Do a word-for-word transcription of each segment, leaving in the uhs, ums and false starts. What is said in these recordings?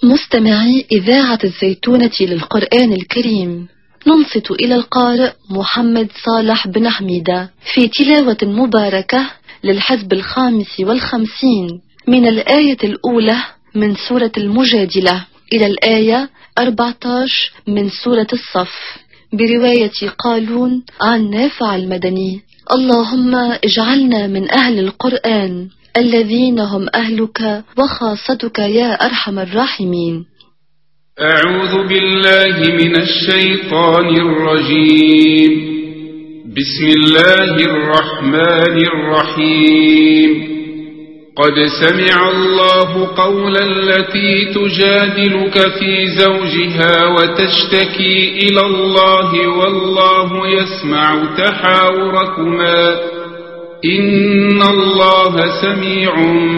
مستمعي إذاعة الزيتونة للقرآن الكريم، ننصت إلى القارئ محمد صالح بن حميدة في تلاوة مباركة للحزب الخامس والخمسين من الآية الأولى من سورة المجادلة إلى الآية أربعة عشر من سورة الصف، برواية قالون عن نافع المدني. اللهم اجعلنا من أهل القرآن الذين هم أهلك وخاصتك يا أرحم الراحمين. أعوذ بالله من الشيطان الرجيم. بسم الله الرحمن الرحيم. قد سمع الله قول التي تجادلك في زوجها وتشتكي إلى الله والله يسمع تحاوركما إن الله سميع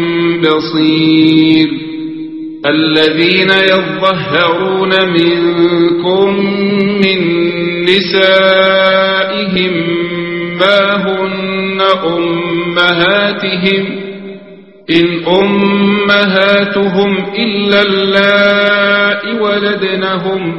بصير. الذين يظهرون منكم من نسائهم ما هن أمهاتهم إن أمهاتهم إلا اللائي ولدنهم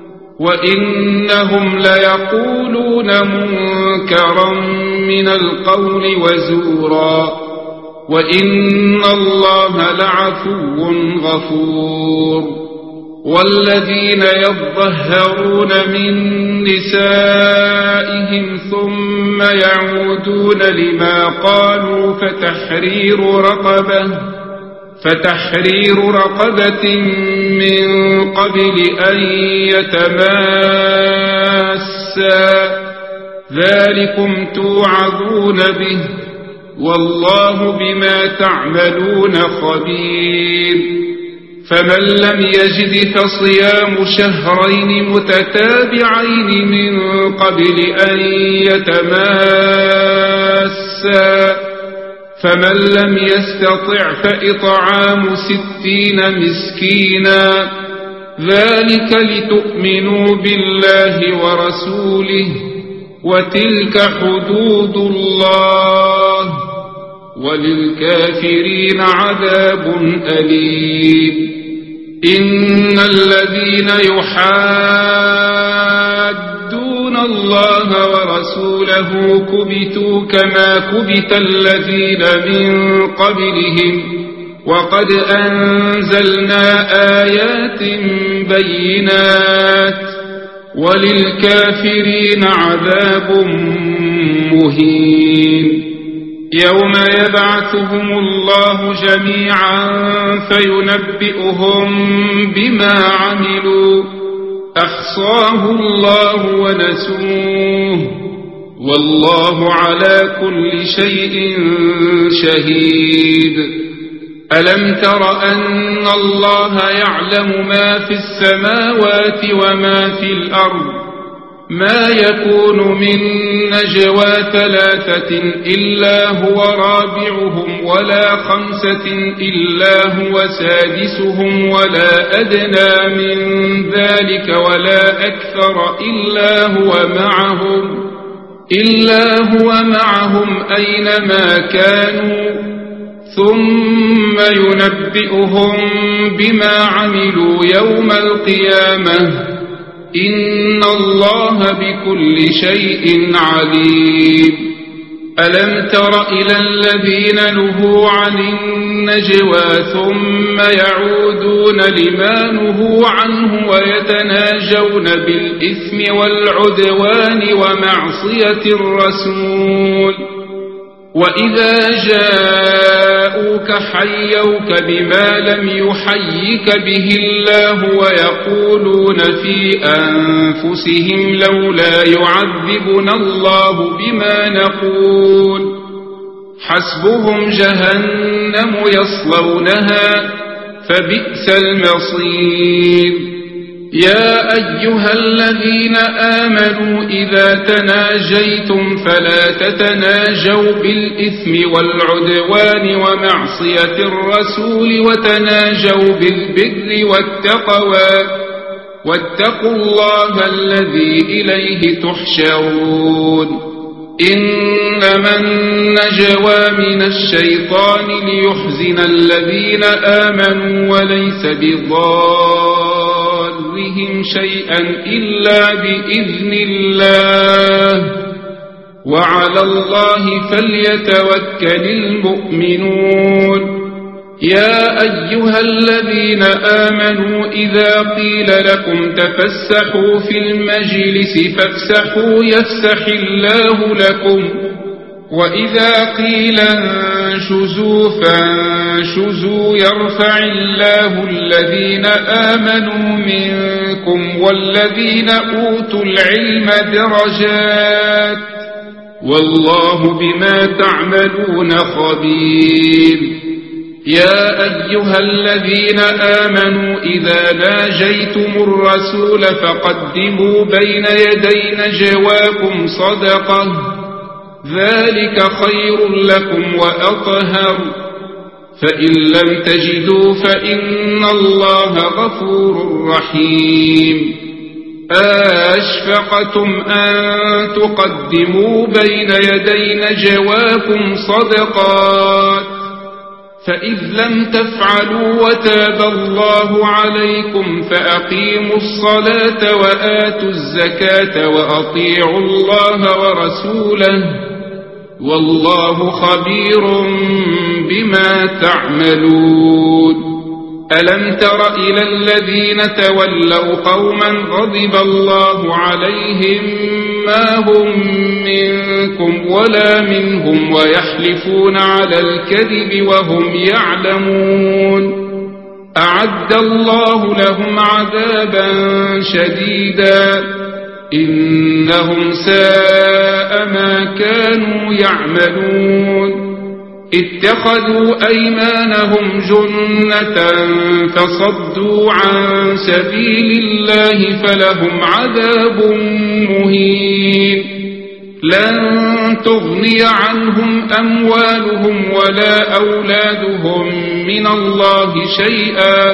وإنهم ليقولون منكرا من القول وزورا وإن الله لعفو غفور. والذين يظهرون من نسائهم ثم يعودون لما قالوا فتحرير رقبة فتحرير رقبة من قبل أن يتماسا ذلكم توعظون به والله بما تعملون خبير. فمن لم يجد فصيام شهرين متتابعين من قبل أن يتماسا فمن لم يستطع فإطعام ستين مسكينا ذلك لتؤمنوا بالله ورسوله وتلك حدود الله وللكافرين عذاب أليم. إن الذين يحادون الله ورسوله كبتوا كما كبت الذين من قبلهم وقد أنزلنا آيات بينات وللكافرين عذاب مهين. يوم يبعثهم الله جميعا فينبئهم بما عملوا أحصاه الله ونسوه والله على كل شيء شهيد. ألم تر أن الله يعلم ما في السماوات وما في الأرض ما يكون من نجوى ثلاثة إلا هو رابعهم ولا خمسة إلا هو سادسهم ولا أدنى من ذلك ولا أكثر إلا هو معهم إلا هو معهم أينما كانوا ثم ينبئهم بما عملوا يوم القيامة إن الله بكل شيء عليم. ألم تر إلى الذين نهوا عن النجوى ثم يعودون لما نهوا عنه ويتناجون بالإثم والعدوان ومعصية الرسول وإذا جاءوك حيوك بما لم يحيك به الله ويقولون في أنفسهم لولا يعذبنا الله بما نقول حسبهم جهنم يصلونها فبئس المصير. يا أيها الذين آمنوا إذا تناجيتم فلا تتناجوا بالإثم والعدوان ومعصية الرسول وتناجوا بالبر والتقوى واتقوا الله الذي إليه تحشرون. إنما النجوى من الشيطان ليحزن الذين آمنوا وليس بضارهم شيئا إلا بإذن الله وعلى الله فليتوكل المؤمنون يا أيها الذين آمنوا إذا قيل لكم تفسحوا في المجلس فافسحوا يفسح الله لكم وإذا قيل انشزوا فانشزوا يرفع الله الذين آمنوا منكم والذين أوتوا العلم درجات والله بما تعملون خبير يا أيها الذين آمنوا إذا ناجيتم الرسول فقدموا بين يدي نجواكم صدقة ذلك خير لكم وأطهر فإن لم تجدوا فإن الله غفور رحيم أشفقتم أن تقدموا بين يدي نجواكم صدقات فإذ لم تفعلوا وتاب الله عليكم فأقيموا الصلاة وآتوا الزكاة وأطيعوا الله ورسوله والله خبير بما تعملون ألم تر إلى الذين تولوا قوما غضب الله عليهم ما هم منكم ولا منهم ويحلفون على الكذب وهم يعلمون أعد الله لهم عذابا شديدا إنهم ساء ما كانوا يعملون اتخذوا أيمانهم جنة فصدوا عن سبيل الله فلهم عذاب مهين لن تغني عنهم أموالهم ولا أولادهم من الله شيئا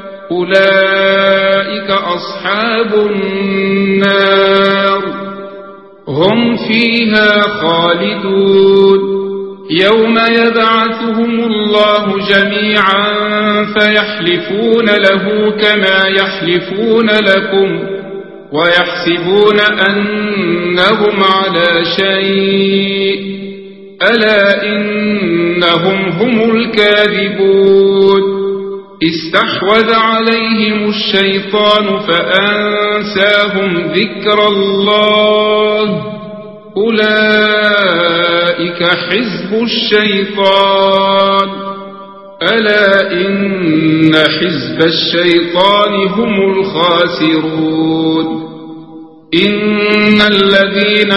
أولئك أصحاب النار هم فيها خالدون يوم يبعثهم الله جميعا فيحلفون له كما يحلفون لكم ويحسبون أنهم على شيء ألا إنهم هم الكاذبون استحوذ عليهم الشيطان فأنساهم ذكر الله أولئك حزب الشيطان ألا إن حزب الشيطان هم الخاسرون إن الذين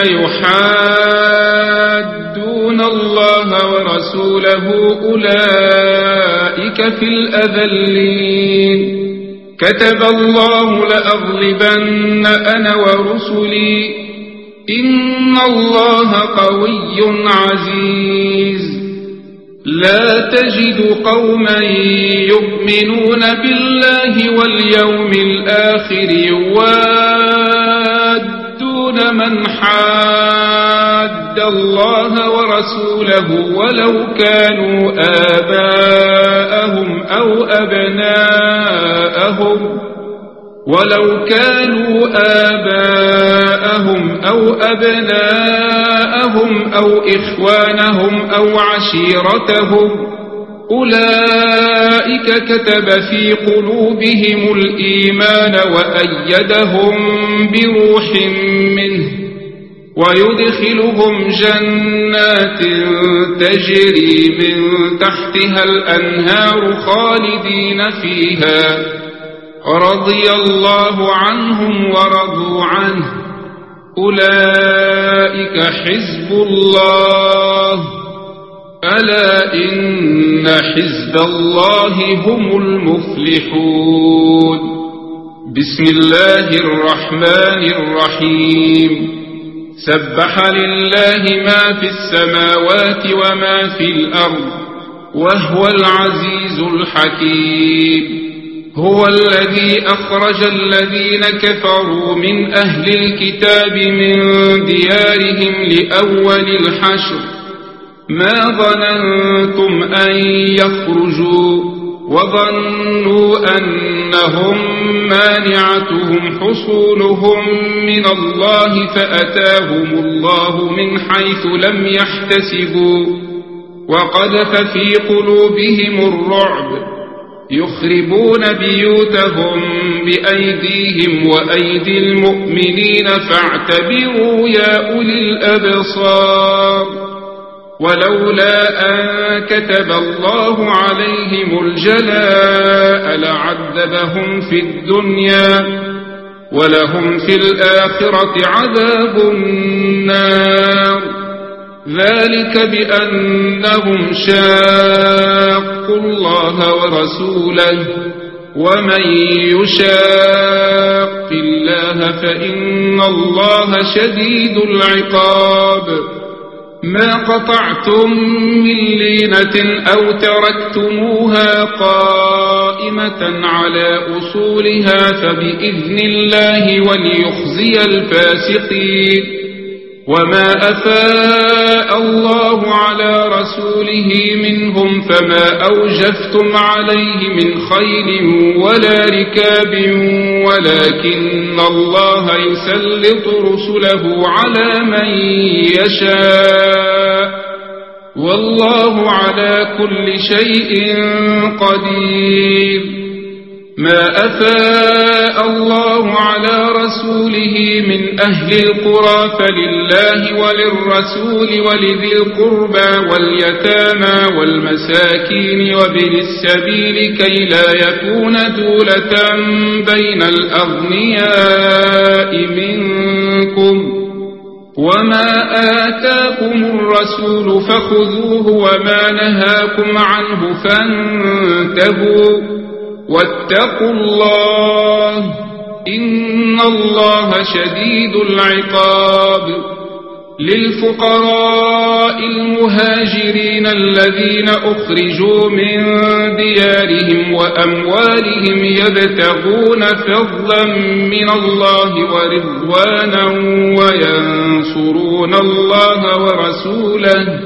يحادون الله ورسوله أولئك في الأذلين كتب الله لأغلبن أنا ورسلي إن الله قوي عزيز لا تجد قوما يؤمنون بالله واليوم الآخر يوادون من حاد الله ورسوله ولو كانوا آباءهم أو أبناءهم ولو كانوا آباءهم أو أبناءهم أو إخوانهم أو عشيرتهم أولئك كتب في قلوبهم الإيمان وأيدهم بروح منه ويدخلهم جنات تجري من تحتها الأنهار خالدين فيها رضي الله عنهم ورضوا عنه أولئك حزب الله ألا إن حزب الله هم المفلحون بسم الله الرحمن الرحيم سبح لله ما في السماوات وما في الأرض وهو العزيز الحكيم هو الذي أخرج الذين كفروا من أهل الكتاب من ديارهم لأول الحشر ما ظننتم أن يخرجوا وظنوا أنهم مانعتهم حصولهم من الله فأتاهم الله من حيث لم يحتسبوا وقذف في قلوبهم الرعب يخربون بيوتهم بأيديهم وأيدي المؤمنين فاعتبروا يا أولي الأبصار ولولا أن كتب الله عليهم الجلاء لعذبهم في الدنيا ولهم في الآخرة عذاب النار ذلك بأنهم شاقوا الله ورسوله ومن يشاق الله فإن الله شديد العقاب ما قطعتم من لينة أو تركتموها قائمة على أصولها فبإذن الله وليخزي الفاسقين وما أفاء الله على رسوله منهم فما أوجفتم عليه من خيل ولا ركاب ولكن الله يسلط رسله على من يشاء والله على كل شيء قدير ما أفاء الله على رسوله من أهل القرى فلله وللرسول ولذي القربى واليتامى والمساكين وابن السبيل كي لا يكون دولة بين الأغنياء منكم وما آتاكم الرسول فخذوه وما نهاكم عنه فانتهوا واتقوا الله إن الله شديد العقاب للفقراء المهاجرين الذين أخرجوا من ديارهم وأموالهم يبتغون فضلا من الله ورضوانا وينصرون الله ورسوله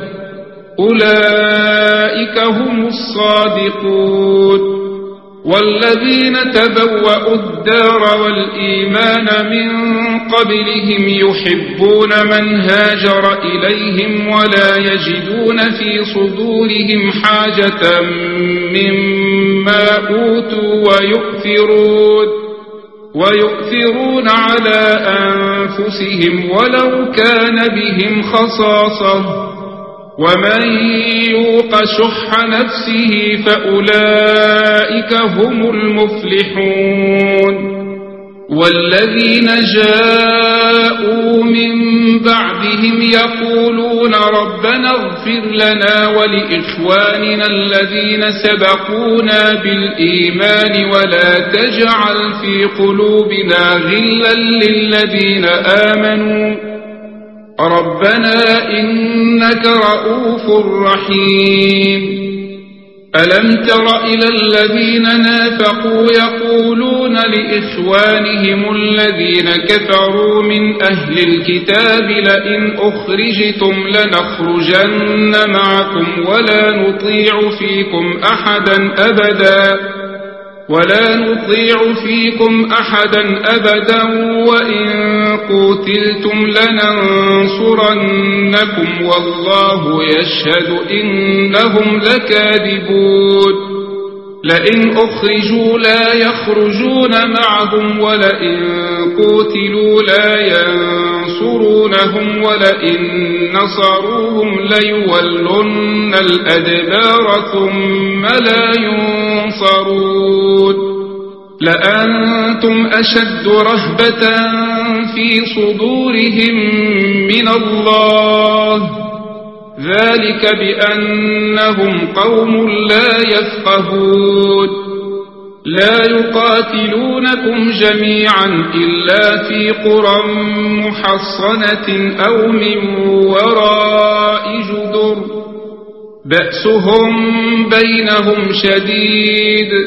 أولئك هم الصادقون والذين تبوأوا الدار والإيمان من قبلهم يحبون من هاجر إليهم ولا يجدون في صدورهم حاجة مما أوتوا ويؤثرون ويؤثرون على أنفسهم ولو كان بهم خصاصة ومن يوق شح نفسه فأولئك هم المفلحون والذين جاءوا من بعدهم يقولون ربنا اغفر لنا ولإخواننا الذين سبقونا بالإيمان ولا تجعل في قلوبنا غلا للذين آمنوا ربنا إنك رؤوف رحيم ألم تر إلى الذين نافقوا يقولون لإخوانهم الذين كفروا من أهل الكتاب لئن أخرجتم لنخرجن معكم ولا نطيع فيكم أحدا أبدا ولا نطيع فيكم أحدا أبدا وإن قتلتم لننصرنكم والله يشهد إنهم لكاذبون لئن أخرجوا لا يخرجون معهم ولئن قتلوا لا ينصرونهم ولئن نصروهم ليولن الأدبار ثم لا ينصرون لأنتم أشد رهبة في صدورهم من الله ذلك بأنهم قوم لا يفقهون لا يقاتلونكم جميعا إلا في قرى محصنة أو من وراء جدر بأسهم بينهم شديد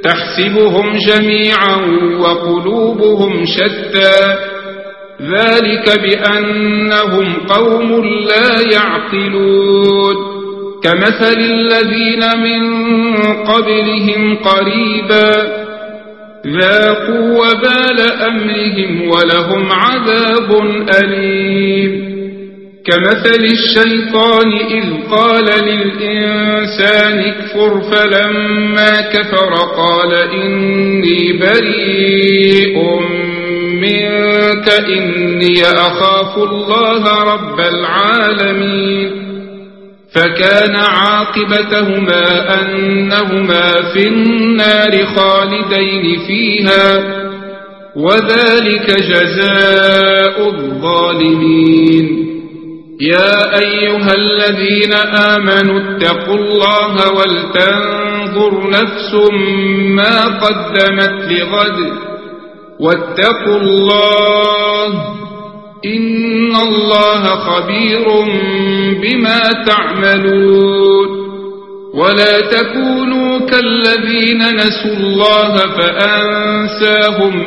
تحسبهم جميعا وقلوبهم شتى ذلك بأنهم قوم لا يعقلون كمثل الذين من قبلهم قريبا ذاقوا وبال أمرهم ولهم عذاب أليم كمثل الشيطان إذ قال للإنسان اكفر فلما كفر قال إني بريء منك إني أخاف الله رب العالمين فكان عاقبتهما أنهما في النار خالدين فيها وذلك جزاء الظالمين يا أيها الذين آمنوا اتقوا الله ولتنظر نفس ما قدمت لغد واتقوا الله إن الله خبير بما تعملون ولا تكونوا كالذين نسوا الله فأنساهم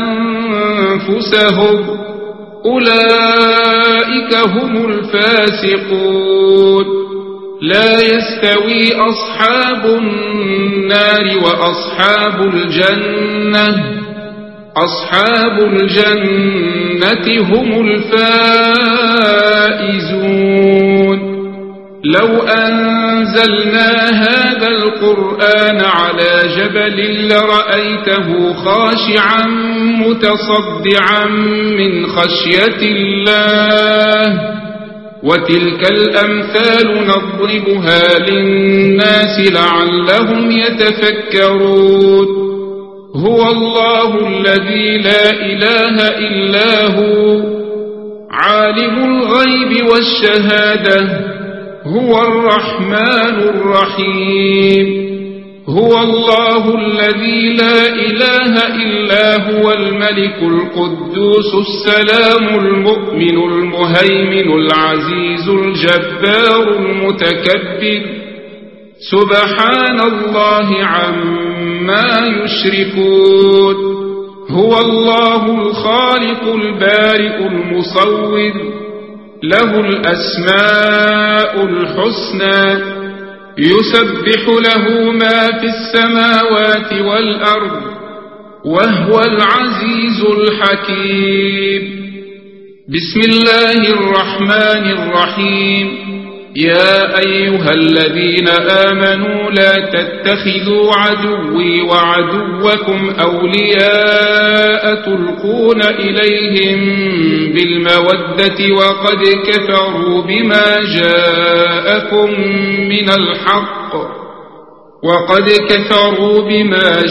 أنفسهم أولئك هم الفاسقون لا يستوي أصحاب النار وأصحاب الجنة أصحاب الجنة هم الفائزون لو أنزلنا هذا القرآن على جبل لرأيته خاشعا متصدعا من خشية الله وتلك الأمثال نضربها للناس لعلهم يتفكرون هو الله الذي لا إله إلا هو عالم الغيب والشهادة هو الرحمن الرحيم هو الله الذي لا إله إلا هو الملك القدوس السلام المؤمن المهيمن العزيز الجبار المتكبر سبحان الله عما يشركون هو الله الخالق البارئ المصور له الأسماء الحسنى يسبح له ما في السماوات والأرض وهو العزيز الحكيم بسم الله الرحمن الرحيم يا أيها الذين آمنوا لا تتخذوا عدوي وعدوكم أولياء تلقون إليهم بالمودة وقد كفروا بما جاءكم من الحق وقد كفروا بما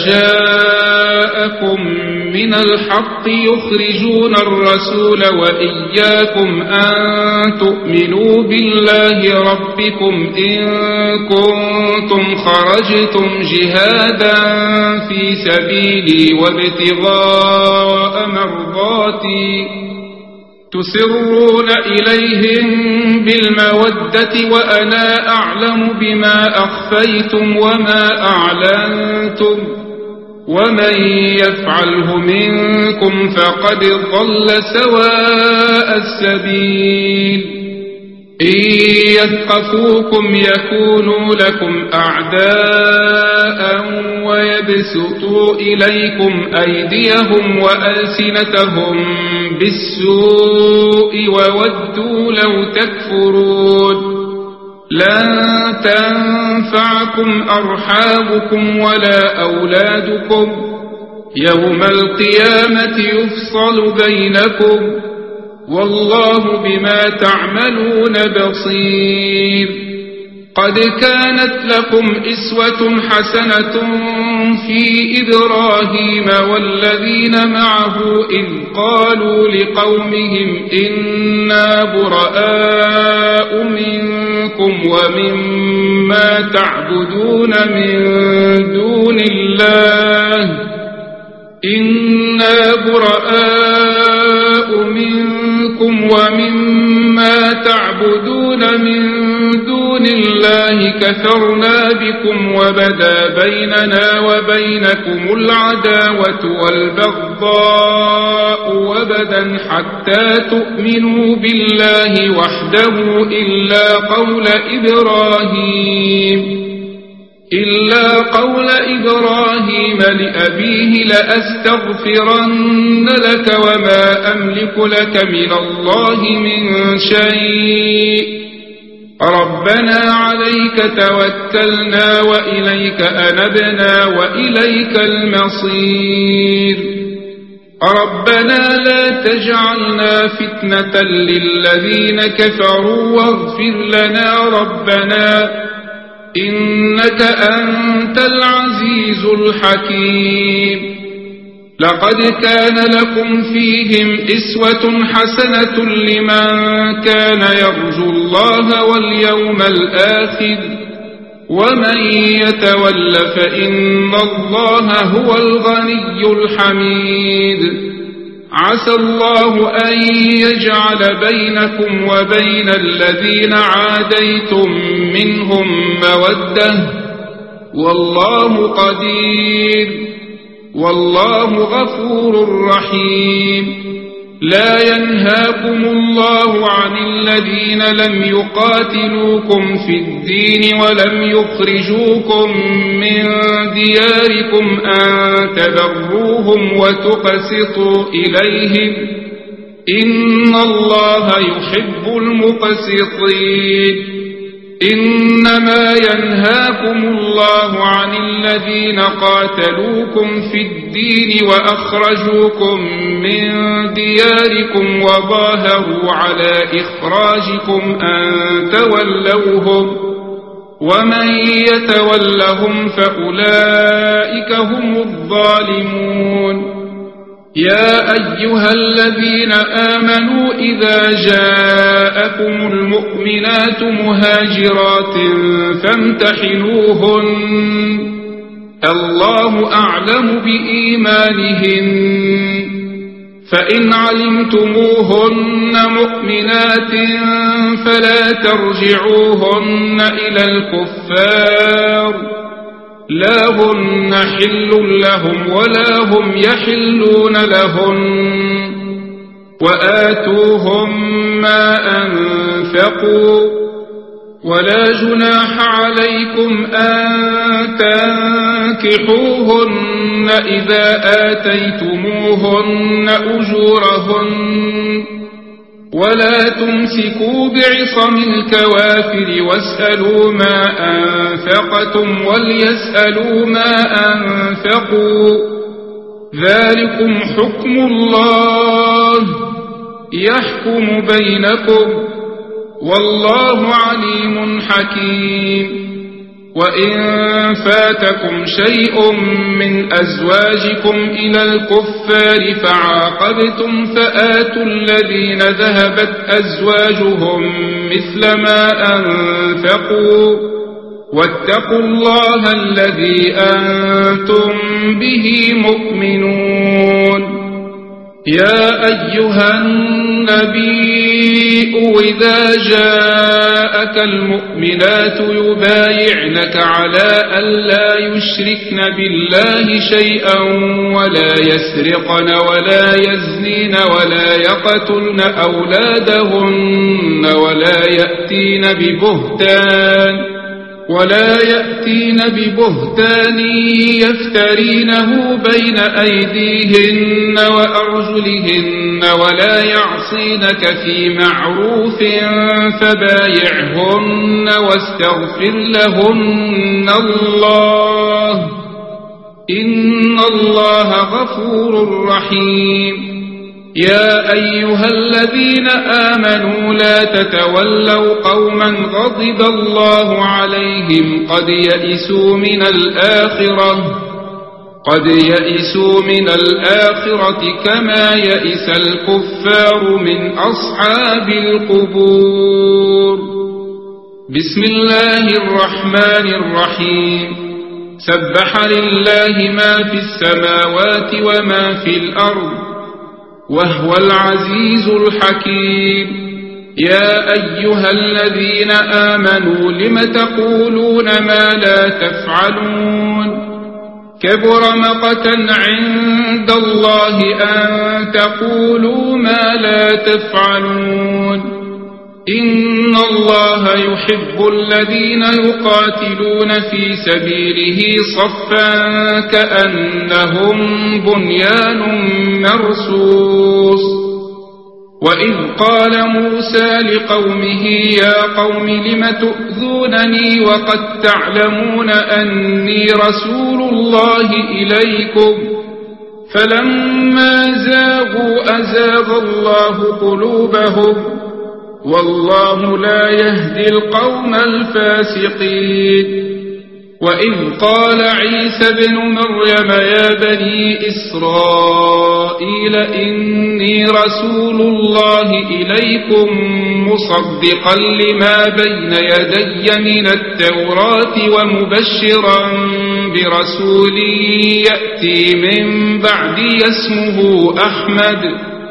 جاءكم من الحق يخرجون الرسول وإياكم أن تؤمنوا بالله ربكم إن كنتم خرجتم جهادا في سبيلي وابتغاء مرضاتي تسرون إليهم بالمودة وأنا أعلم بما أخفيتم وما أعلنتم ومن يفعله منكم فقد ضل سواء السبيل إن يثقفوكم يكونوا لكم أعداء ويبسطوا إليكم أيديهم وألسنتهم بالسوء وودوا لو تكفرون لن تنفعكم أرحامكم ولا أولادكم يوم القيامة يفصل بينكم والله بما تعملون بصير قد كانت لكم إسوة حسنة في إبراهيم والذين معه إذ قالوا لقومهم إنا براء منكم ومما تعبدون من دون الله إنا براء منكم ومما تعبدون من دون الله كفرنا بكم وبدا بيننا وبينكم العداوة والبغضاء وبدا حتى تؤمنوا بالله وحده إلا قول إبراهيم إلا قول إبراهيم لأبيه لأستغفرن لك وما أملك لك من الله من شيء ربنا عليك توكلنا وإليك أنبنا وإليك المصير ربنا لا تجعلنا فتنة للذين كفروا واغفر لنا ربنا إنك أنت العزيز الحكيم لقد كان لكم فيهم إسوة حسنة لمن كان يرجو الله واليوم الآخر ومن يتول فإن الله هو الغني الحميد عسى الله أن يجعل بينكم وبين الذين عاديتم منهم مودة والله قدير والله غفور رحيم لا ينهاكم الله عن الذين لم يقاتلوكم في الدين ولم يخرجوكم من دياركم أن تبروهم وتقسطوا إليهم إن الله يحب المقسطين إنما ينهاكم الله عن الذين قاتلوكم في الدين وأخرجوكم من دياركم وظاهروا على إخراجكم أن تولوهم ومن يتولهم فأولئك هم الظالمون يا أيها الذين آمنوا إذا جاءكم المؤمنات مهاجرات فامتحنوهن الله أعلم بإيمانهن فإن علمتموهن مؤمنات فلا ترجعوهن إلى الكفار لا هن حل لهم ولا هم يحلون لهن وآتوهم ما أنفقوا ولا جناح عليكم أن تنكحوهن إذا آتيتموهن أجورهن ولا تمسكوا بعصم الكوافر واسألوا ما أنفقتم وليسألوا ما أنفقوا ذلكم حكم الله يحكم بينكم والله عليم حكيم وإن فاتكم شيء من أزواجكم إلى الكفار فعاقبتم فآتوا الذين ذهبت أزواجهم مثل ما أنفقوا واتقوا الله الذي أنتم به مؤمنون يا أيها النبي إذا جاءك المؤمنات يبايعنك على ألا يشركن بالله شيئا ولا يسرقن ولا يزنين ولا يقتلن أولادهن ولا يأتين ببهتان ولا يأتين ببهتان يفترينه بين أيديهن وأرجلهن ولا يعصينك في معروف فبايعهن واستغفر لهن الله إن الله غفور رحيم يا أيها الذين آمنوا لا تتولوا قوما غضب الله عليهم قد يئسوا من الآخرة قد يئسوا من الآخرة كما يئس الكفار من أصحاب القبور بسم الله الرحمن الرحيم سبح لله ما في السماوات وما في الأرض وهو العزيز الحكيم يا أيها الذين آمنوا لم تقولون ما لا تفعلون كبر مقتا عند الله أن تقولوا ما لا تفعلون إن الله يحب الذين يقاتلون في سبيله صفا كأنهم بنيان مرصوص وإذ قال موسى لقومه يا قوم لم تؤذونني وقد تعلمون أني رسول الله إليكم فلما زاغوا أزاغ الله قلوبهم والله لا يهدي القوم الفاسقين وإذ قال عيسى بن مريم يا بني إسرائيل إني رسول الله إليكم مصدقا لما بين يدي من التوراة ومبشرا برسول يأتي من بعدي اسمه أحمد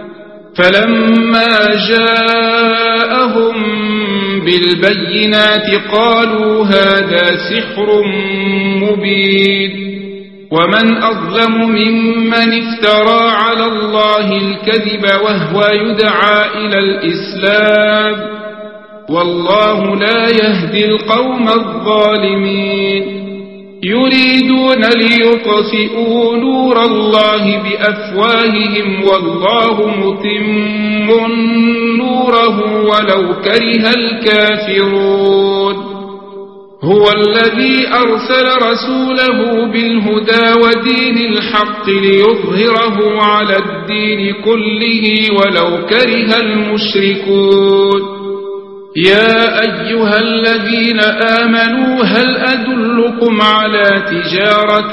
فلما جاءهم بالبينات قالوا هذا سحر مبين ومن أظلم ممن افترى على الله الكذب وهو يدعى إلى الإسلام والله لا يهدي القوم الظالمين يريدون ليطفئوا نور الله بأفواههم والله متم نوره ولو كره الكافرون هو الذي أرسل رسوله بالهدى ودين الحق ليظهره على الدين كله ولو كره المشركون يا أيها الذين آمنوا هل أدلكم على تجارة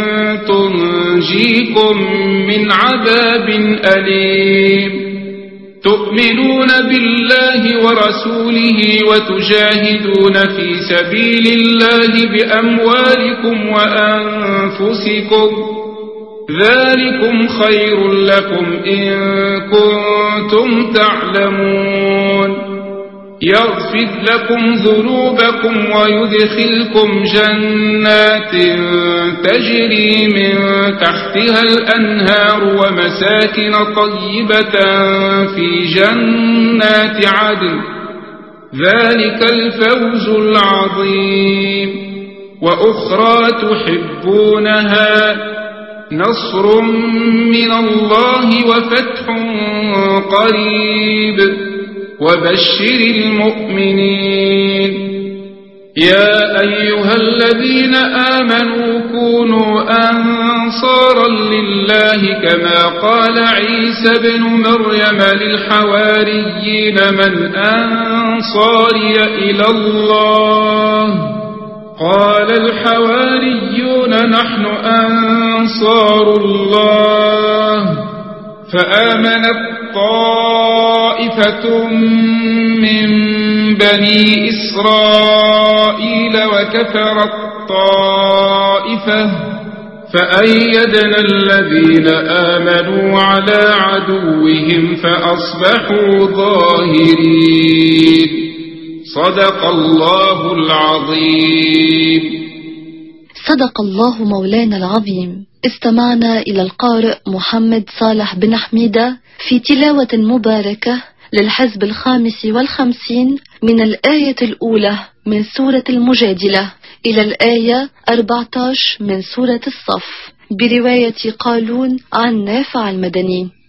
تنجيكم من عذاب أليم تؤمنون بالله ورسوله وتجاهدون في سبيل الله بأموالكم وأنفسكم ذلكم خير لكم إن كنتم تعلمون يغفر لكم ذنوبكم ويدخلكم جنات تجري من تحتها الأنهار ومساكن طيبة في جنات عدن ذلك الفوز العظيم وأخرى تحبونها نصر من الله وفتح قريب وبشر المؤمنين يا أيها الذين آمنوا كونوا أنصارا لله كما قال عيسى بن مريم للحواريين من أنصاري إلى الله قال الحواريون نحن أنصار الله فآمنت طائفة من بني إسرائيل وكفرت طائفة فأيدنا الذين آمنوا على عدوهم فأصبحوا ظاهرين صدق الله العظيم. صدق الله مولانا العظيم. استمعنا إلى القارئ محمد صالح بن حميدة في تلاوة مباركة للحزب الخامس والخمسين من الآية الأولى من سورة المجادلة إلى الآية أربعة عشر من سورة الصف برواية قالون عن نافع المدني.